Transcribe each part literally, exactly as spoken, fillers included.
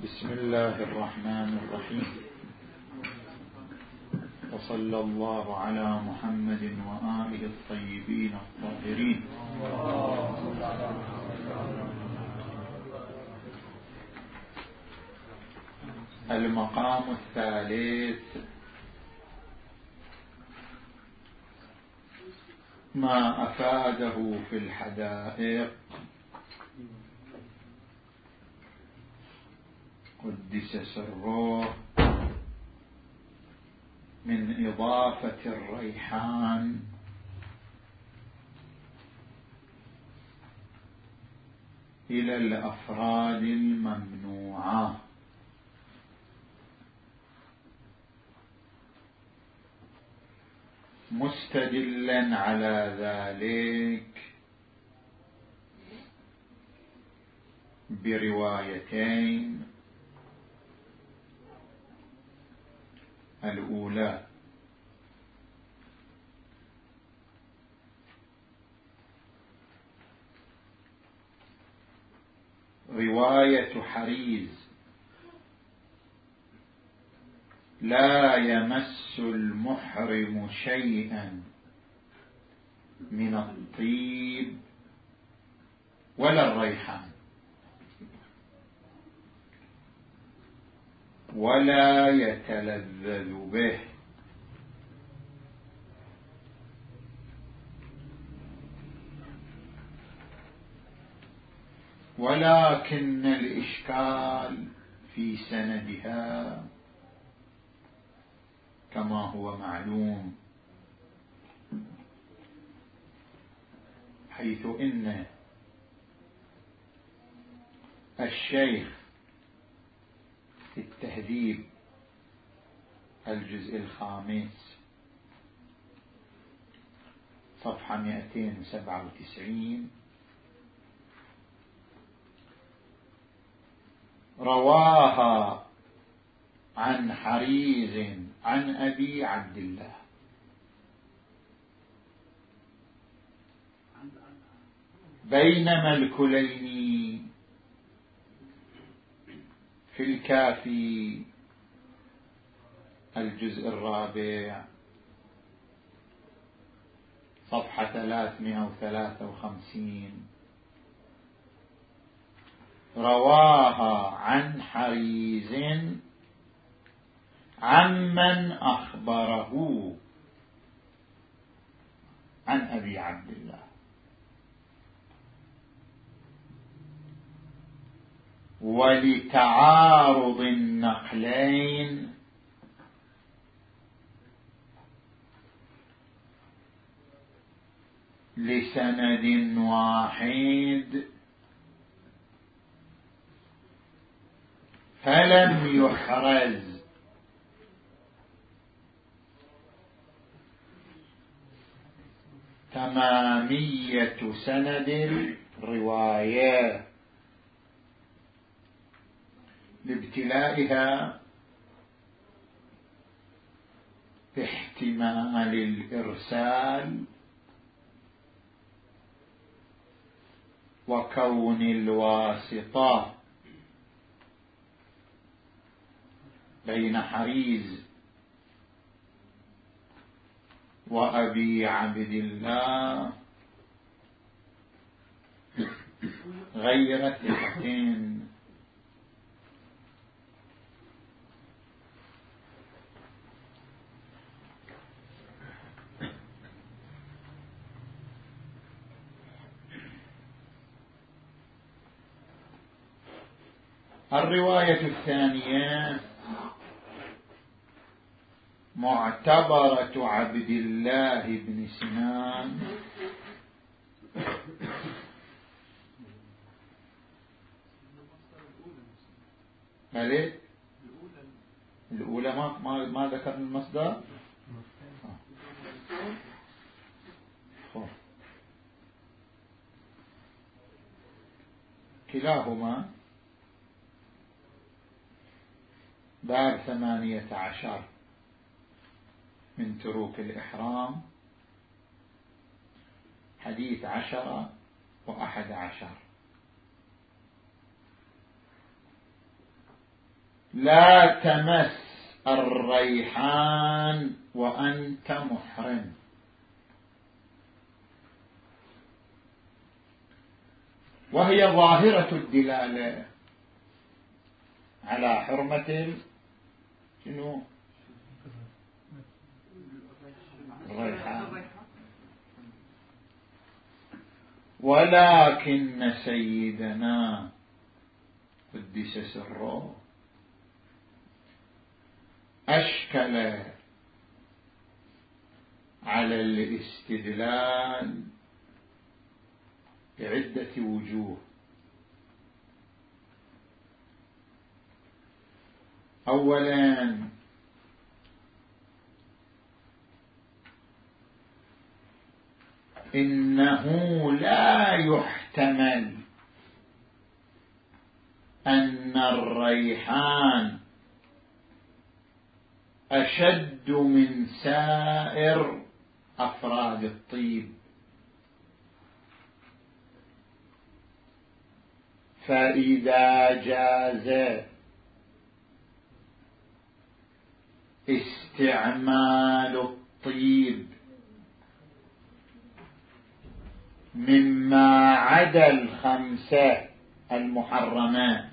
بسم الله الرحمن الرحيم، وصلى الله على محمد وآله الطيبين الطاهرين. المقام الثالث: ما أفاده في الحدائق قدس سره من إضافة الريحان إلى الأفراد الممنوعة، مستدلا على ذلك بروايتين. الأولى رواية حريز: لا يمس المحرم شيئا من الطيب ولا الريحان ولا يتلذذ به، ولكن الإشكال في سندها كما هو معلوم، حيث إن الشيخ في التهذيب الجزء الخامس صفحة مئتين وسبعة وتسعين رواها عن حريز عن أبي عبد الله، بينما الكليني في الكافي الجزء الرابع صفحة ثلاثمائة وثلاثة وخمسين رواها عن حريز عمن أخبره عن أبي عبد الله، ولتعارض النقلين لسند واحد فلم يحرز تمامية سند الرواية لابتلائها باحتمال الإرسال وكون الواسطة بين حريز وأبي عبد الله غير ثقتين. الرواية الثانية معتبرة عبد الله بن سنان مالك الأولى ما, ما, ما ذكر المصدر. كلاهما باب ثمانية عشر من تروك الإحرام، حديث عشرة وأحد عشر. لا تمس الريحان وأنت محرم. وهي ظاهرة الدلالة على حرمة شنو الريحان. ولكن سيدنا قدس سره أشكل على الاستدلال بعدة وجوه. أولا إنه لا يحتمل أن الريحان أشد من سائر أفراد الطيب، فإذا جاز استعمال الطيب مما عدا الخمسة المحرمات،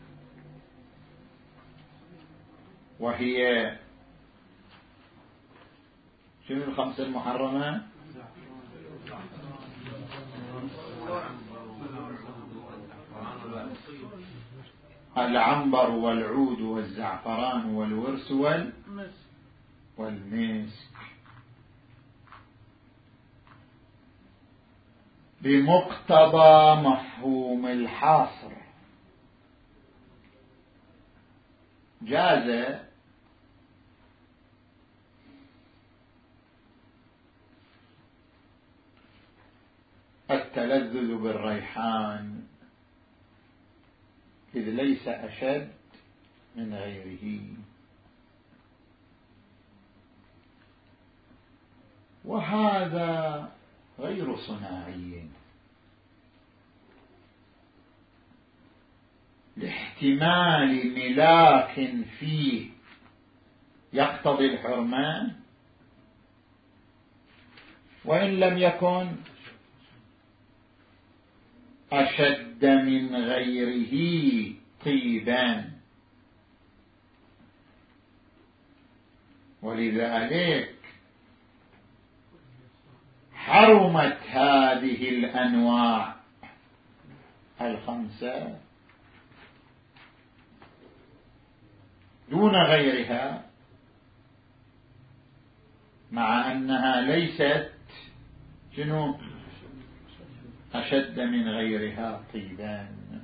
وهي شنو الخمسة المحرمة؟ العنبر والعود والزعفران والورس والمسك، بمقتضى مفهوم الحاصر جاز التلذذ بالريحان إذ ليس أشد من غيره. وهذا غير صناعي لاحتمال ملاك فيه يقتضي الحرمان، وإن لم يكن أشد من غيره طيبا. ولذلك حرمت هذه الأنواع الخمسة دون غيرها، مع أنها ليست شنو أشد من غيرها طيبا.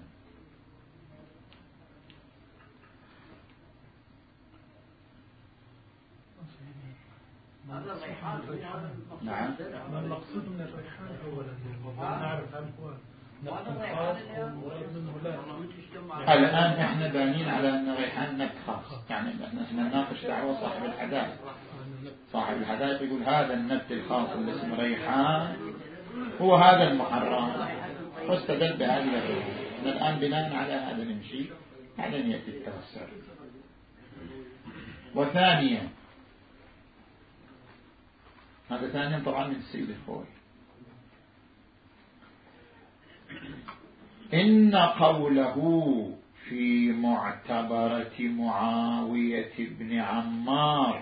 نعم. ما المقصود من الريحان أولا؟ نعرف هل هو نبت خاص أو منه لا؟ الآن احنا بانين على أن الريحان نبت خاص، يعني احنا نناقش دعوة صاحب الحدائق. صاحب الحدائق يقول هذا النبت الخاص اللي اسمه ريحان هو هذا المحرم، واستدل بهذه الريحان. الآن بناء على هذا نمشي، بعدين يأتي التوسع. وثانيا، هذا ثانيا طبعا من السيد الخوي، إن قوله في معتبرة معاوية بن عمار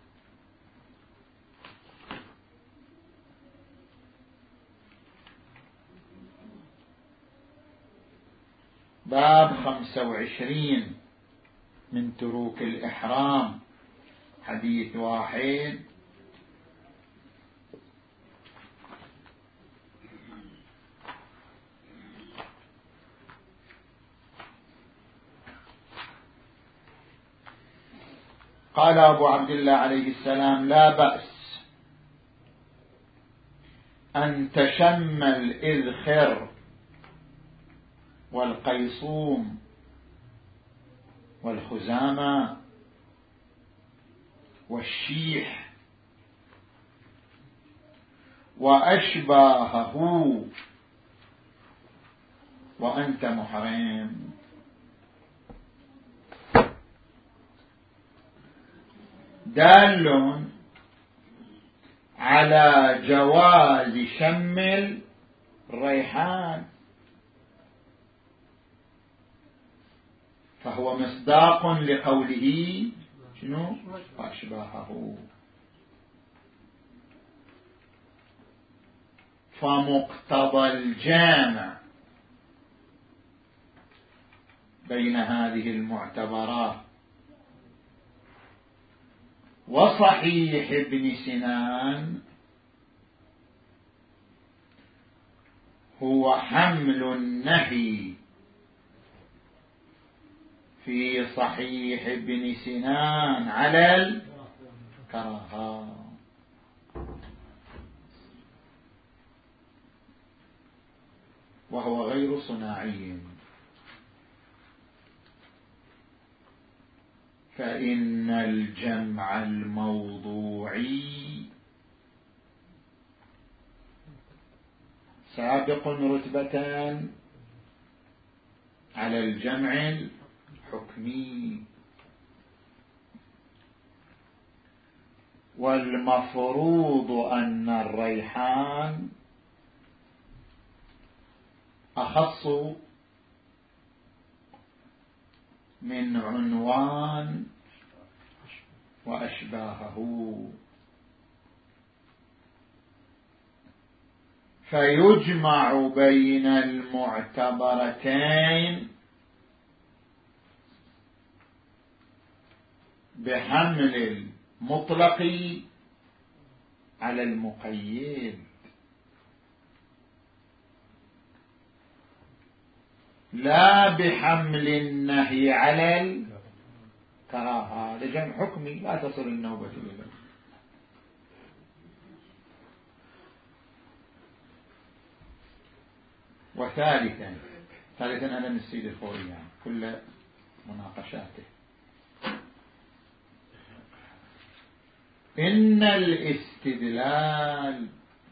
باب خمسة وعشرين من تروك الإحرام، حديث واحد، قال أبو عبد الله عليه السلام: لا بأس أن تشم الإذخر والقيصوم والخزامة والشيح وأشباهه وأنت محرم. دال على جواز شم الريحان، فهو مصداق لقوله شنو وأشباهه. فمقتضى الجامع بين هذه المعتبرات وصحيح ابن سنان هو حمل النهي في صحيح ابن سنان على الكراهة، وهو غير صناعي، فإن الجمع الموضوعي سابق رتبة على الجمع الحكمي، والمفروض أن الريحان أخص من عنوان وأشباهه، فيجمع بين المعتبرتين بحمل المطلق على المقيد، لا بحمل النهي على الكراهة. لجمع حكمي لا تصل النوبة إليه. وثالثا ثالثا أنا نسيد الخوري يعني كل مناقشاته، إن الاستدلال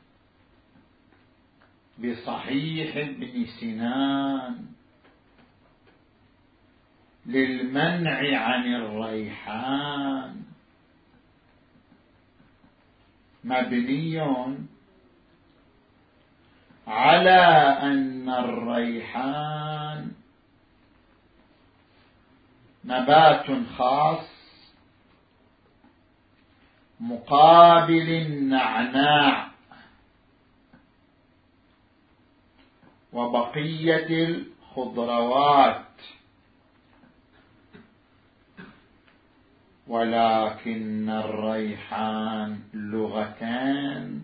بصحيح ابن سنان للمنع عن الريحان مبني على أن الريحان نبات خاص مقابل النعناع وبقية الخضروات، ولكن الريحان لغتان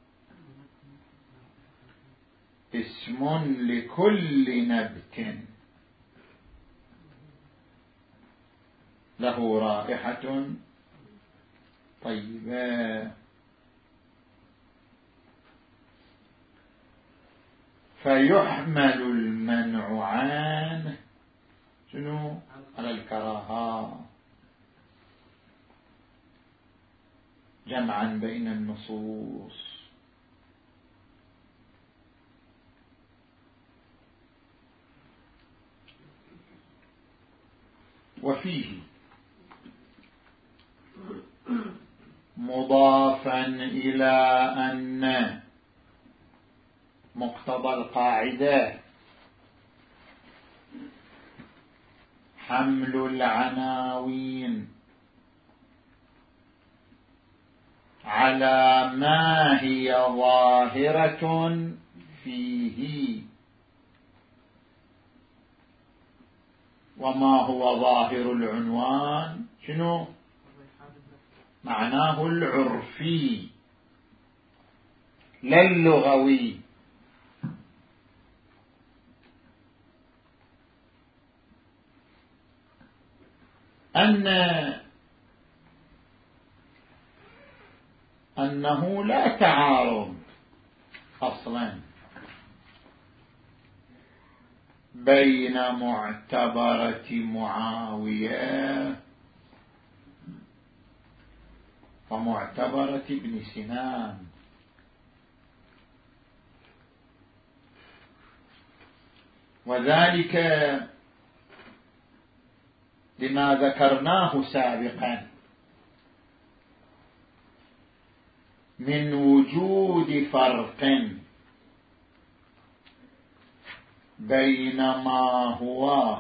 اسم لكل نبت له رائحة طيبة، فيحمل المنع عنه شنو على الكراهة جمعا بين النصوص. وفيه مضافا إلى أن مقتضى القاعدة حمل العناوين على ما هي ظاهرة فيه، وما هو ظاهر العنوان شنو معناه العرفي لا اللغوي، أن أنه لا تعارض أصلا بين معتبرة معاوية ومعتبرة ابن سنان، وذلك لما ذكرناه سابقا من وجود فرق بين ما هو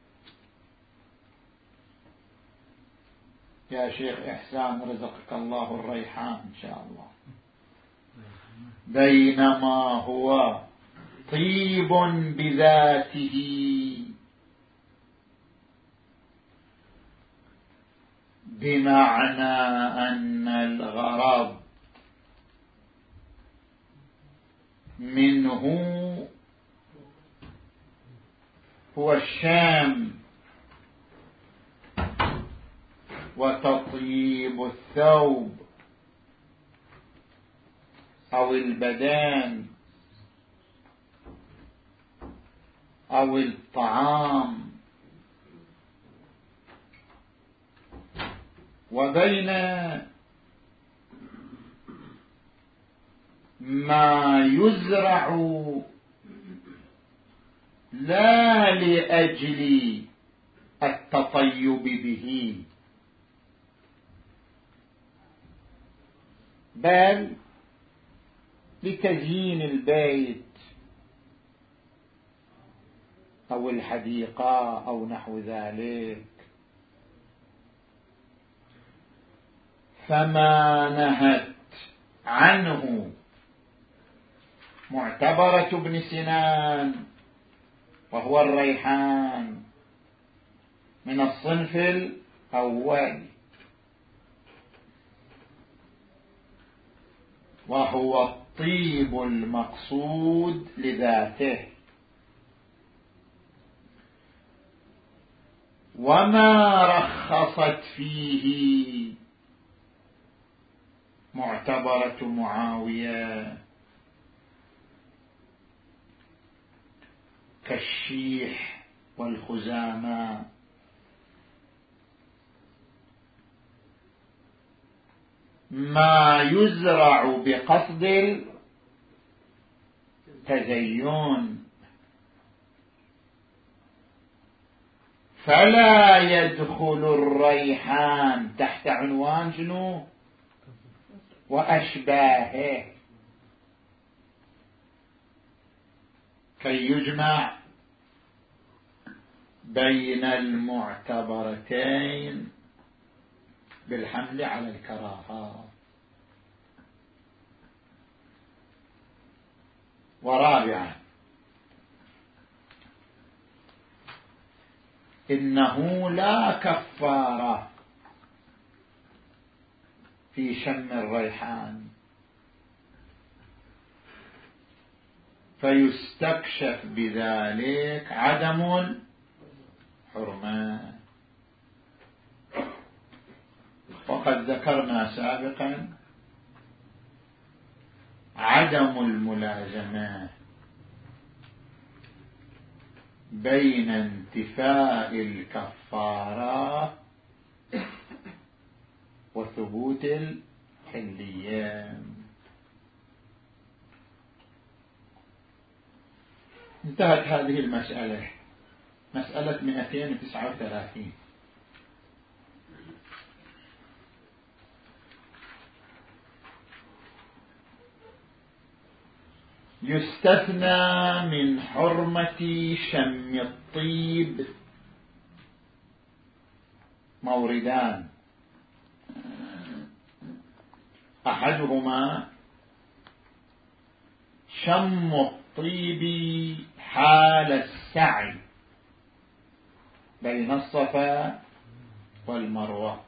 يا شيخ إحسان رزقك الله الريحان إن شاء الله، بين ما هو طيب بذاته بمعنى أن الغرض منه هو الشام وتطيب الثوب أو البدان أو الطعام، وبين ما يزرع لا لأجل التطيب به بل لتزيين البيت أو الحديقة أو نحو ذلك. فما نهت عنه معتبرة ابن سنان وهو الريحان من الصنف الأول، وهو الطيب المقصود لذاته، وما رخصت فيه معتبرة معاوية كالشيح والخزامة ما يزرع بقصد التزين، فلا يدخل الريحان تحت عنوان شنو وأشباهه، كي يجمع بين المعتبرتين بالحمل على الكراهة. ورابعا إنه لا كفارة في شم الريحان، فيستكشف بذلك عدم الحرمة. وقد ذكرنا سابقا عدم الملازمة بين انتفاء الكفارة وثبوت الحلية. انتهت هذه المسألة، مسألة مئتين وتسعة وثلاثين. يستثنى من حرمة شم الطيب موردان، أحدهما شم الطيب حال السعي بين الصفا والمروة،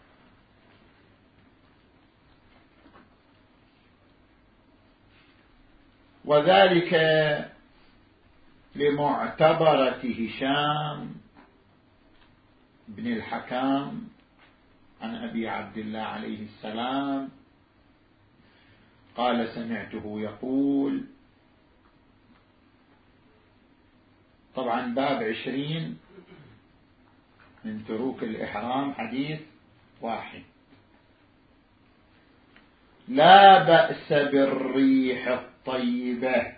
وذلك لمعتبرة هشام بن الحكام عن أبي عبد الله عليه السلام قال سمعته يقول، طبعا باب عشرين من تروك الإحرام حديث واحد: لا بأس بالريح الطيبة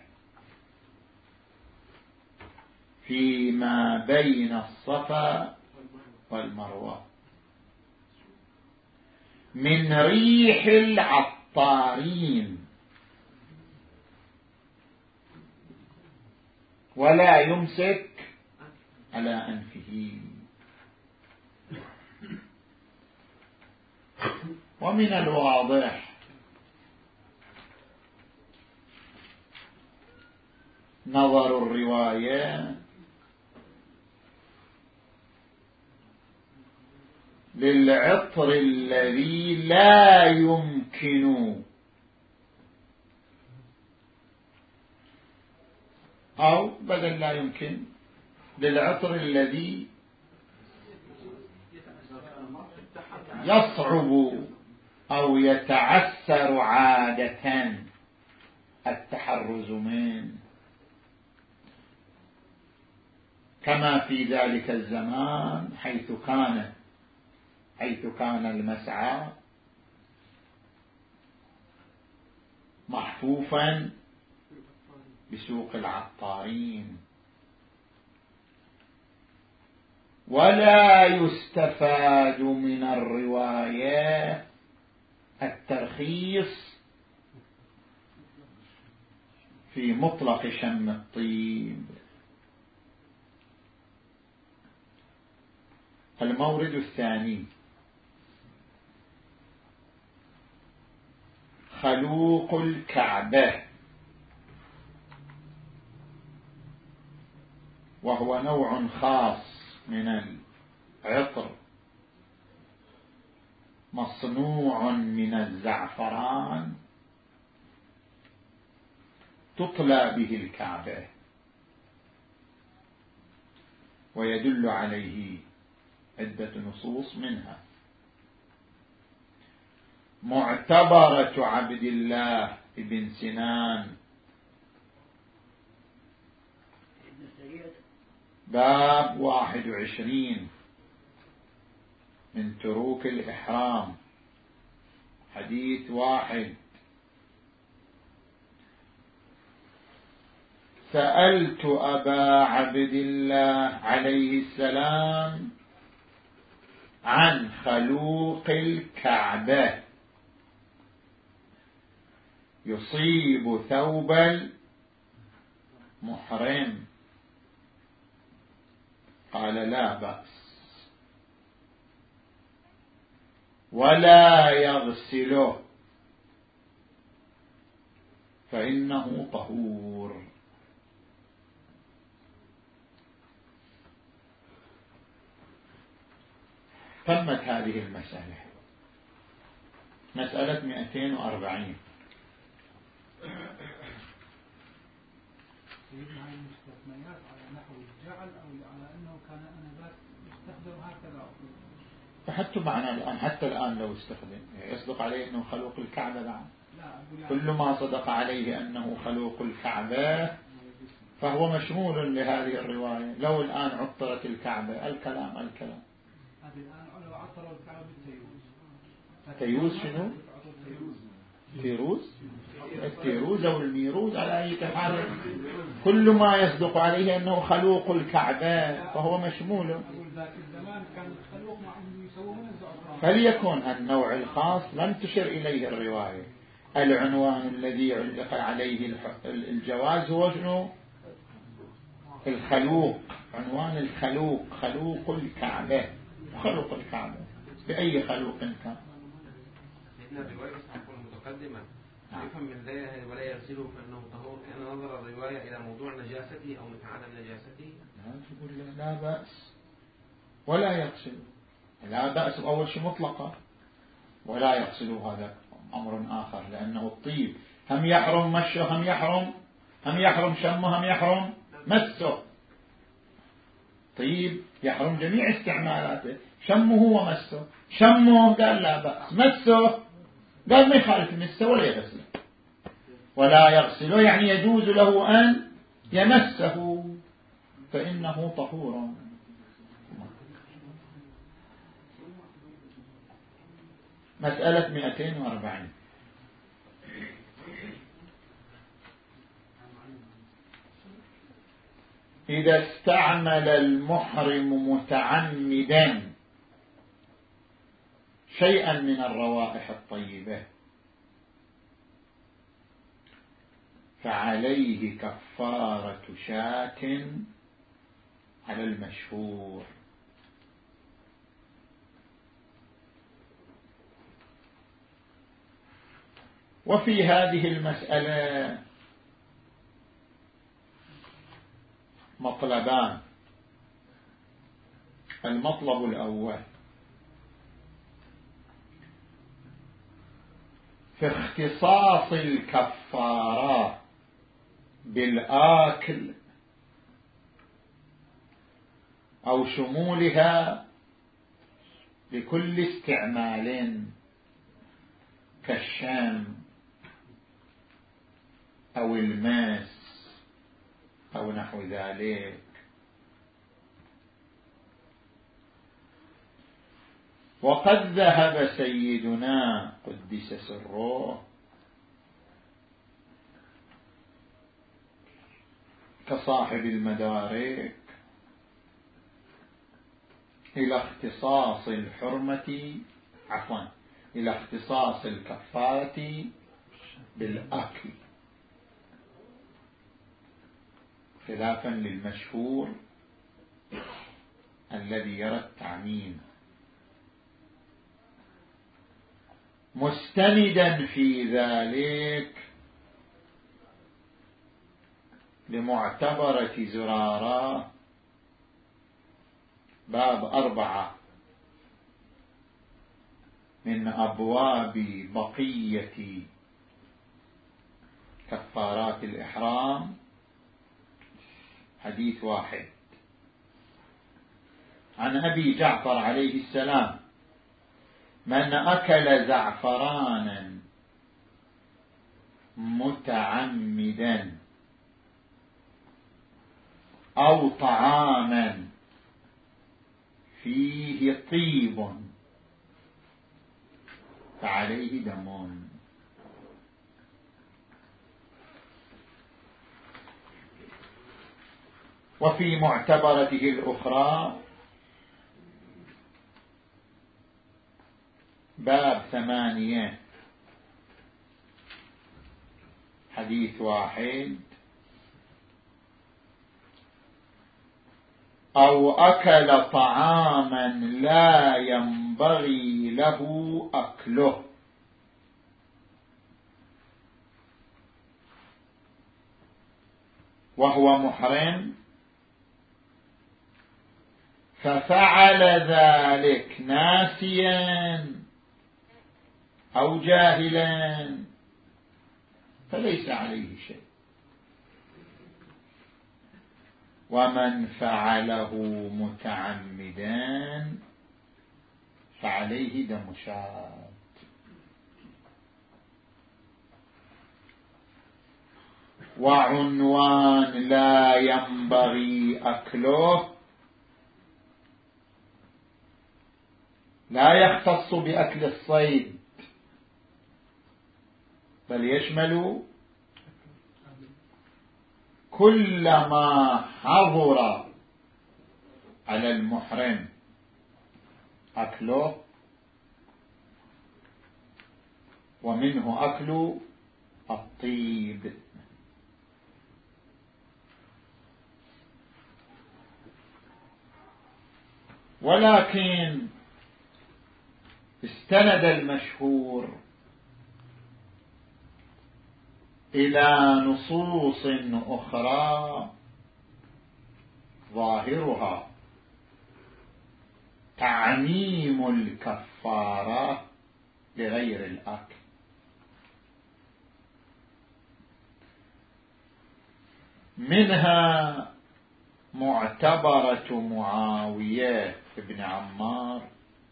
فيما بين الصفا والمروة من ريح العطر العطارين ولا يمسك على أنفه. ومن الواضح نظر الرواية للعطر الذي لا يمكن أو بدل لا يمكن للعطر الذي يصعب أو يتعسر عادة التحرز منه، كما في ذلك الزمان حيث كان حيث كان المسعى محفوفا بسوق العطارين. ولا يستفاد من الرواية الترخيص في مطلق شم الطيب. المورد الثاني خلوق الكعبة، وهو نوع خاص من العطر مصنوع من الزعفران تطلى به الكعبة، ويدل عليه عدة نصوص، منها معتبرة عبد الله بن سنان باب واحد وعشرين من تروك الإحرام، حديث واحد: سألت أبا عبد الله عليه السلام عن خلوق الكعبة يصيب ثوب المحرم، قال: لا بأس، ولا يغسله فإنه طهور. تمت هذه المسألة، مسألة مئتين وأربعين. سيدنا هذه المستثنيات على نحو الجعل أو على أنه كان آنذاك يستخدم هكذا؟ فحتى معنا الآن، حتى الآن لو استخدم يصدق عليه أنه خلوق الكعبة بعد. لا، كل ما صدق عليه أنه خلوق الكعبة فهو مشمول لهذه الرواية. لو الآن عطرت الكعبة، الكلام الكلام هذه الآن لو عطروا الكعبة بالتيروز. تيروز شنو؟ تيروز التيروز أو الميروز، على أي حال كل ما يصدق عليه أنه خلوق الكعبة فهو مشمول. فليكن النوع الخاص لم تشر إليه الرواية. العنوان الذي علق عليه الجواز هو شنو؟ الخلوق، عنوان الخلوق، خلوق الكعبة، خلوق الكعبة بأي خلوق كان. سيدنا الرواية ستكون متقدمة، يفهم من ذلك ولا يغسله فإنه طهور، كأن نظر الرواية إلى موضوع نجاسته أو عدم نجاسته. لا تقول لا بأس ولا يغسله، لا بأس أول شيء مطلقة، ولا يغسله هذا أمر آخر، لأنه الطيب هم يحرم مشه، هم يحرم هم يحرم شمه، هم يحرم مسه. طيب يحرم جميع استعمالاته، شمه ومسه. شمه قال لا بأس، مسه قال ما يخالف مسه ولا يغسله. ولا يغسله يعني يجوز له أن يمسه فإنه طهور. مسألة مئتين وأربعين. إذا استعمل المحرم متعمدا شيئا من الروائح الطيبة فعليه كفارة شاة على المشهور. وفي هذه المسألة مطلبان. المطلب الأول في اختصاص الكفارات بالآكل أو شمولها لكل استعمال كالشام أو الماس أو نحو ذلك. وقد ذهب سيدنا قدس سره كصاحب المدارك إلى اختصاص الحرمة عفوا إلى اختصاص الكفارة بالأكل، خلافا للمشهور الذي يرى التعميم، مستندا في ذلك لمعتبرة زرارة باب أربعة من أبواب بقية كفارات الإحرام، حديث واحد عن أبي جعفر عليه السلام: من أكل زعفرانا متعمدا أو طعاما فيه طيب فعليه دم. وفي معتبرته الأخرى باب ثمانية حديث واحد: أو أكل طعاما لا ينبغي له أكله وهو محرم ففعل ذلك ناسيا أو جاهلا فليس عليه شيء، ومن فعله متعمدا فعليه دم شاة. وعنوان لا ينبغي أكله لا يختص بأكل الصيد، بل يشمل كل ما حضر على المحرم أكله، ومنه أكل الطيب. ولكن استند المشهور إلى نصوص أخرى ظاهرها تعميم الكفارة لغير الأكل، منها معتبرة معاوية بن عمار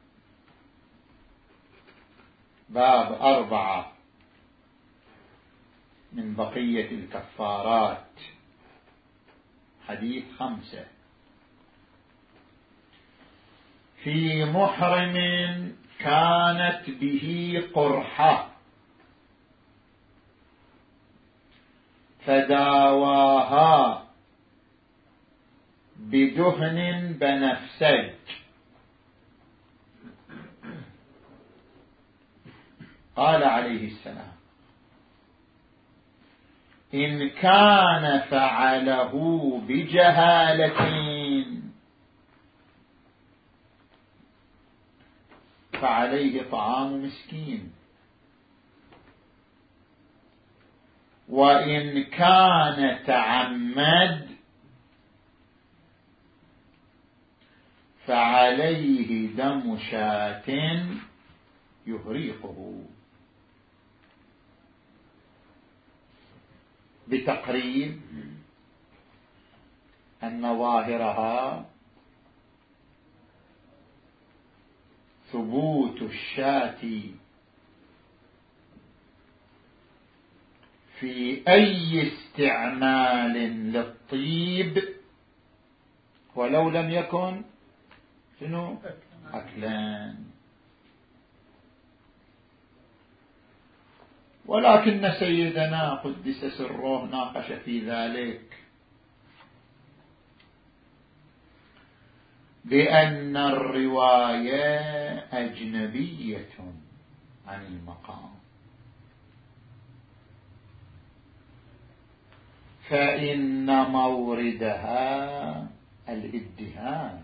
باب أربعة من بقية الكفارات حديث خمسة: في محرم كانت به قرحة فداواها بدهن بنفسج قال عليه السلام: إن كان فعله بجهالة فعليه طعام مسكين، وإن كان تعمد فعليه دم شاة يهريقه، بتقريب أن ظاهرها ثبوت الشاة في أي استعمال للطيب ولو لم يكن شنو أكلان، ولكن سيدنا قدس سره ناقش في ذلك بأن الرواية أجنبية عن المقام، فإن موردها الادهان،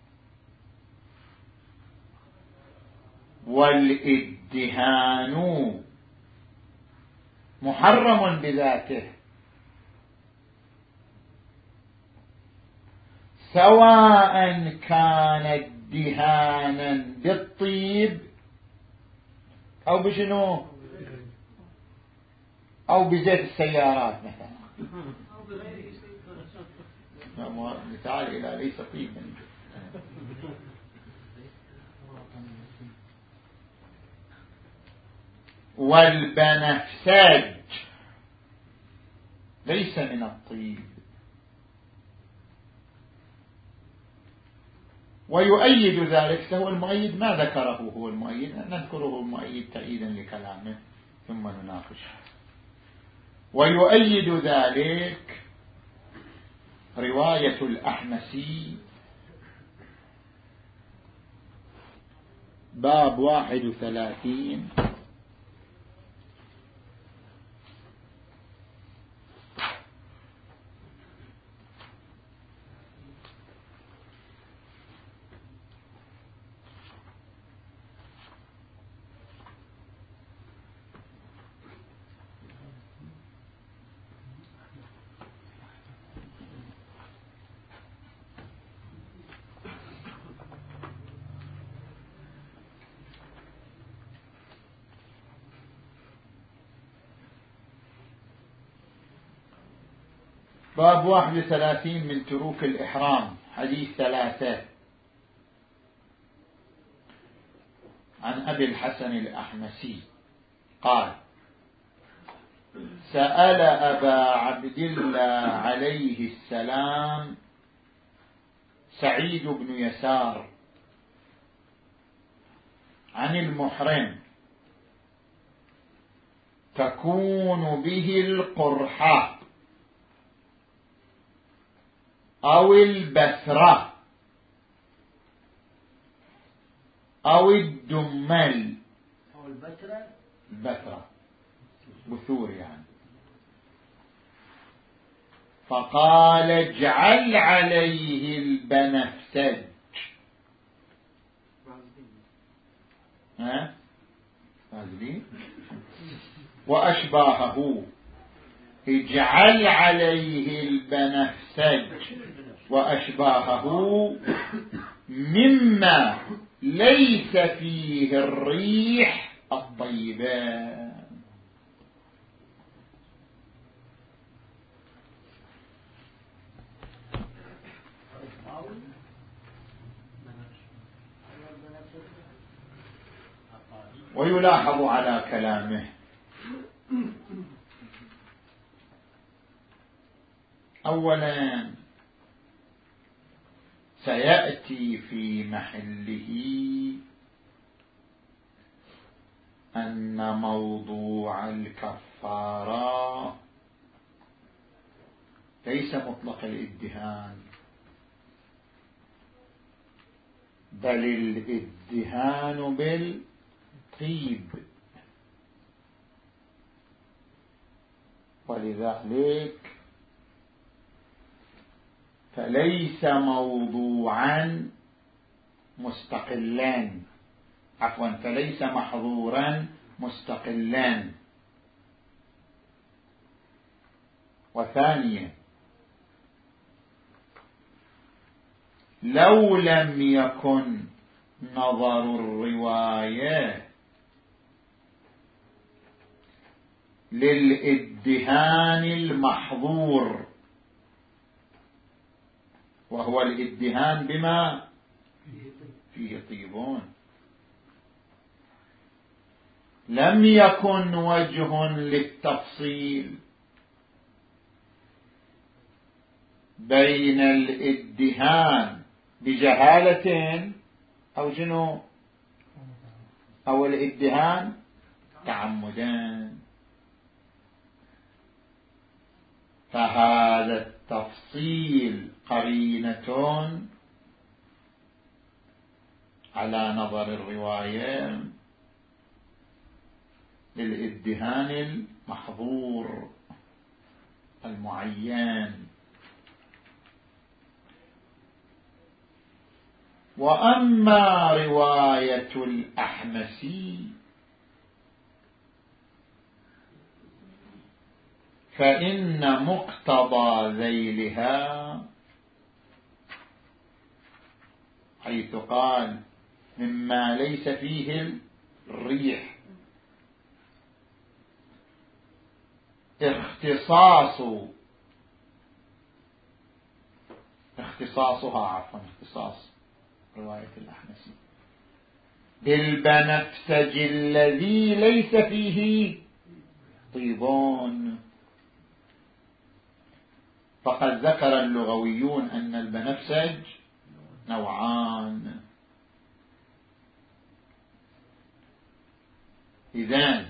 والادهان محرم بذاته، سواء كان دهانا بالطيب أو بشنو أو بزيت السيارات مثلا، مثال إلى ليس طيبا. والبنفسج ليس من الطيب، ويؤيد ذلك فهو المؤيد ما ذكره، هو المؤيد نذكره المؤيد تأييدا لكلامه ثم نناقش. ويؤيد ذلك رواية الأحمسي باب واحد وثلاثين باب واحد وثلاثين من تروك الإحرام. حديث ثلاثة عن أبي الحسن الأحمسي قال: سأل أبا عبد الله عليه السلام سعيد بن يسار عن المحرم تكون به القرحة أو البثرة أو الدمل أو البثرة البثرة بثور يعني، فقال: اجعل عليه البنفسج ها وأشباهه، اجعل عليه البنفسج وأشباهه مما ليس فيه الريح الطيبة. ويلاحظ على كلامه أولا سيأتي في محله أن موضوع الكفارة ليس مطلق الادهان، بل الادهان بالطيب، ولذلك فليس موضوعا مستقلان، عفوا فليس محظورا مستقلان. وثانيا لو لم يكن نظر الرواية للإدهان المحظور، وهو الإدهان بما فيه طيبون، لم يكن وجه للتفصيل بين الإدهان بجهالة أو جنو أو الإدهان تعمدان، فهذا التفصيل قرينة على نظر الرواية للإدهان المحظور المعين. وأما رواية الأحمسي فإن مقتضى ذيلها حيث قال مما ليس فيه الريح اختصاص اختصاصها عفوا اختصاص رواية الأحمسي بالبنفسج الذي ليس فيه طيبون. فقد ذكر اللغويون أن البنفسج نوعان. إذن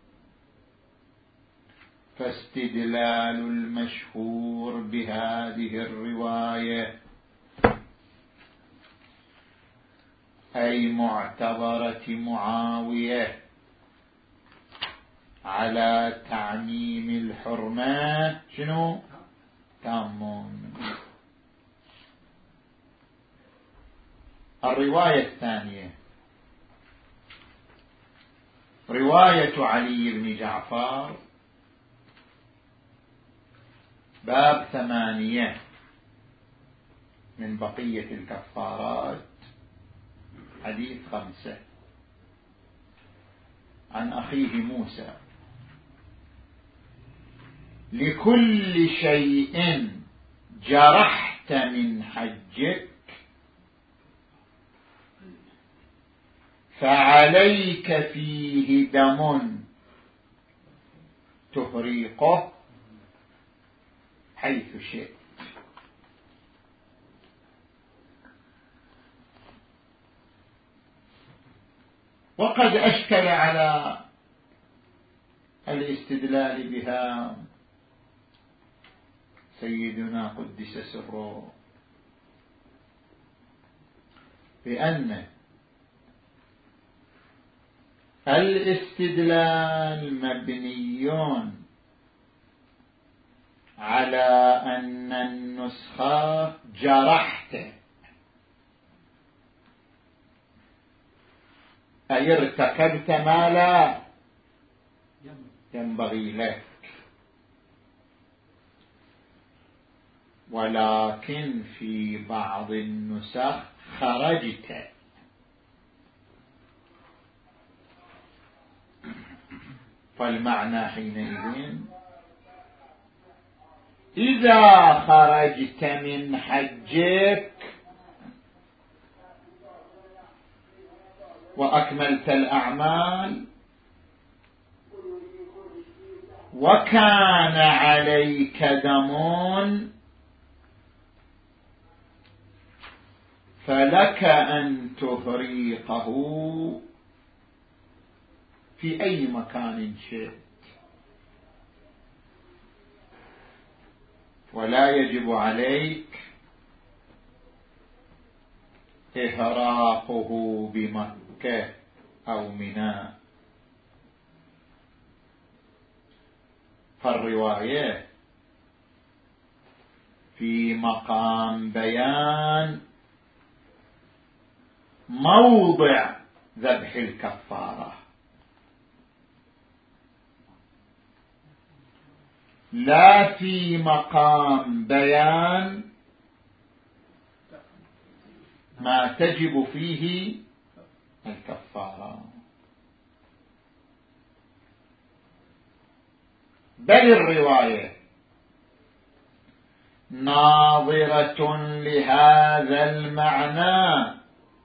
فاستدلال المشهور بهذه الرواية أي معتبرة معاوية على تعميم الحرمات شنو تامون. الرواية الثانية رواية علي بن جعفر باب ثمانية من بقية الكفارات حديث خمسة عن أخيه موسى لكل شيء جرحت من حجك فعليك فيه دم تهريقه حيث شئت. وقد أشكل على الاستدلال بها سيدنا قدس سره بأن الاستدلال مبني على أن النسخة جرحت أي ارتكبت ما لا ينبغي لك، ولكن في بعض النسخ خرجت. فالمعنى حينئذ إذا خرجت من حجك وأكملت الأعمال وكان عليك دم فلك أن تهريقه في أي مكان شئت، ولا يجب عليك إهراقه بمكة أو منى. فالرواية في مقام بيان موضع ذبح الكفارة، لا في مقام بيان ما تجب فيه الكفارة. بل الرواية ناظرة لهذا المعنى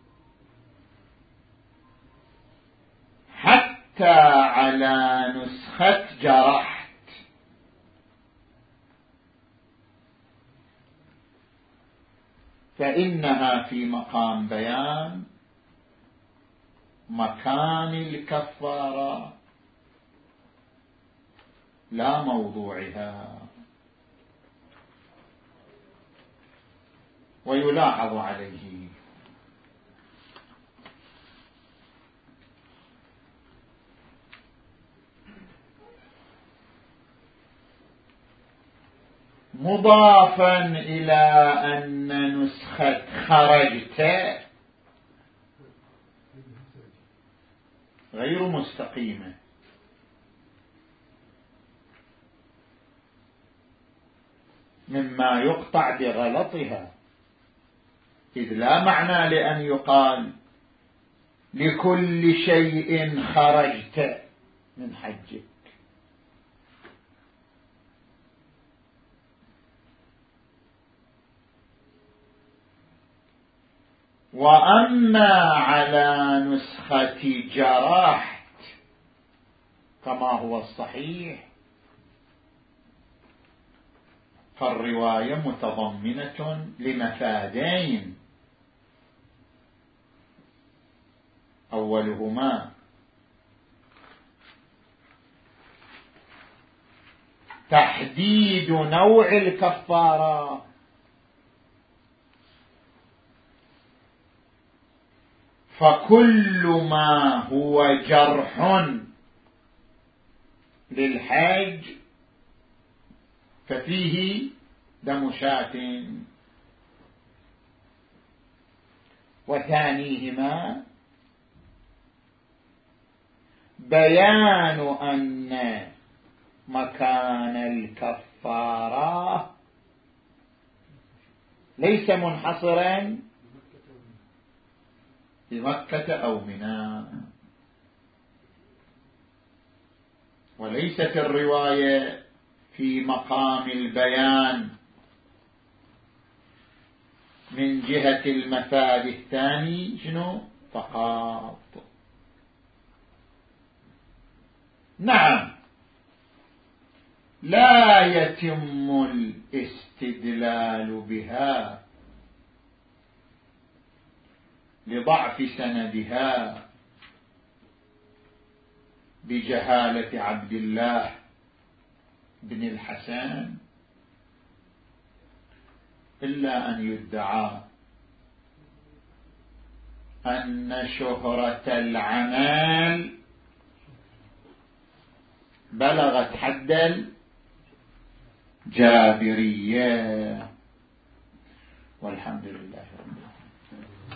حتى على نسخة جرحت، فإنها في مقام بيان مكان الكفارة لا موضوعها. ويلاحظ عليه مضافا إلى أن نسخة خرجت غير مستقيمة، مما يقطع بغلطها، إذ لا معنى لأن يقال لكل شيء خرجت من حجك. وأما على نسخة جرحت كما هو الصحيح فالرواية متضمنة لمفادين: أولهما تحديد نوع الكفارة، فكل ما هو جرح للحاج ففيه دم شاة. وثانيهما بيان أن مكان الكفارة ليس منحصرا بمكة أو منى، وليست الرواية في مقام البيان من جهة المفاد الثاني شنو فقط. نعم، لا يتم الاستدلال بها لضعف سندها بجهالة عبد الله بن الحسن، إلا أن يدعى أن شهرة العمل بلغت حد الجابرية. والحمد لله رب العالمين.